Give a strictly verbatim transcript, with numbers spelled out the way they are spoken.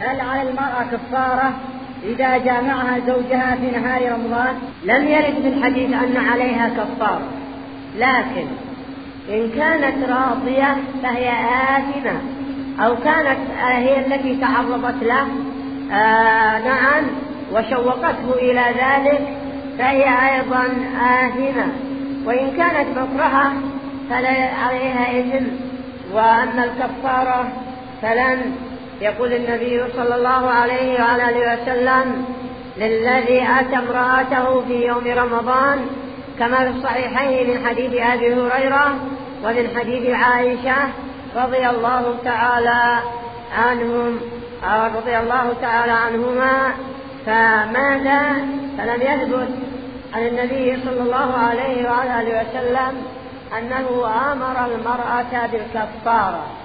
هل على المرأة كفارة إذا جامعها زوجها في نهار رمضان؟ لم يرد في الحديث أن عليها كفارة، لكن إن كانت راضية فهي آثمة، أو كانت هي التي تعرضت له آه نعم وشوقته إلى ذلك فهي أيضا آثمة. وإن كانت مكرهة فلا عليها إثم. وأما الكفارة فلن يقول النبي صلى الله عليه وعلى آله وسلم للذي أتى امرأته في يوم رمضان، كما في الصحيحين من حديث أبي هريرة ومن حديث عائشة رضي الله تعالى عنهم رضي الله تعالى عنهما. فماذا؟ فلم يثبت عن النبي صلى الله عليه وعلى آله وسلم أنه أمر المرأة بالكفارة.